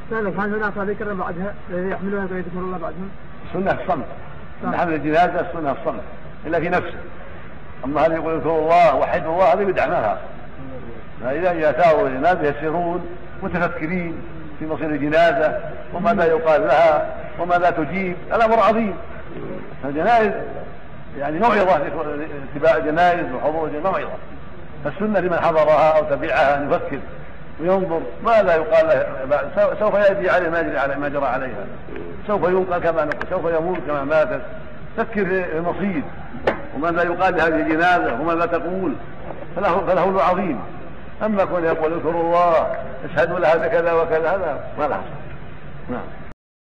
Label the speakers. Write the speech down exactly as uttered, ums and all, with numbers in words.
Speaker 1: سألك هل هناك ذكر بعدها الذي يحملون يذكر الله بعدهم؟
Speaker 2: السنة الصمت، من حمل الجنازة السنة الصمت إلا في نفسه. أما هذا يقول اذكروا الله وحدوا الله هذا بدعة ما لها. فإذا أتوا الجنازة يسيرون متفكرين في مصير الجنازة وماذا يقال لها وماذا تجيب، الأمر عظيم. الجنائز يعني موعظة لاتباع الجنائز وحضور الجنائز موعظة، فالسنة لمن حضرها أو تبعها أن يفكر وينظر ماذا يقال له، سوف يأتي عليه ما يجري عليه ما جرى عليها، سوف ينقل كما نقول، سوف يموت كما ماتت. فكر في المصير وماذا يقال لهذه الجنازة وماذا تقول، فله, فله عظيم. أما كون يقول اذكروا الله اشهدوا لها بكذا وكذا هذا ما له. نعم.